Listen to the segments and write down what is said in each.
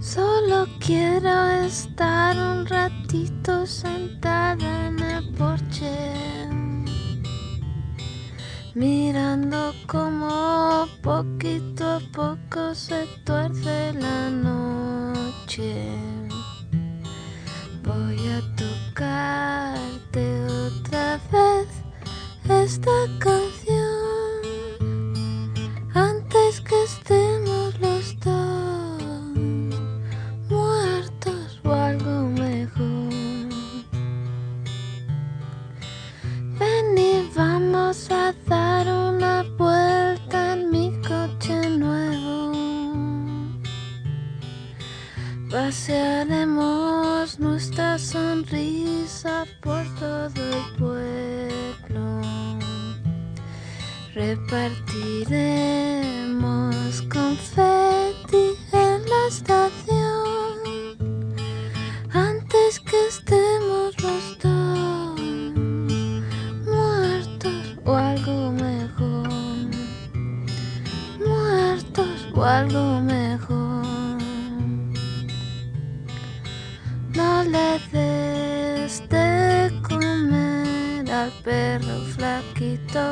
Solo quiero estar un ratito sentada en el porche, mirando cómo poquito a poco se tuerce la noche. Voy a tocarte otra vez esta canción antes que estemos los dos muertos o algo mejor. Ven y vamos a dar una vuelta en mi coche nuevo. Pasearemos nuestra sonrisa por todo el pueblo. Repartiremos confeti en la estación antes que estemos los dos muertos o algo mejor. Muertos o algo mejor. No le des de comer al perro flaquito,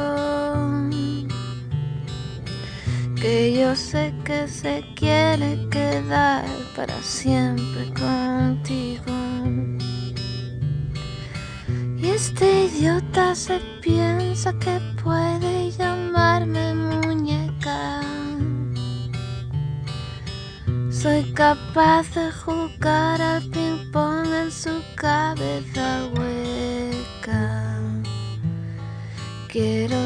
que yo sé que se quiere quedar para siempre contigo. Y este idiota se piensa que puede llamarme muñeca. Soy capaz de jugar al ping pong en su cabeza hueca. Quiero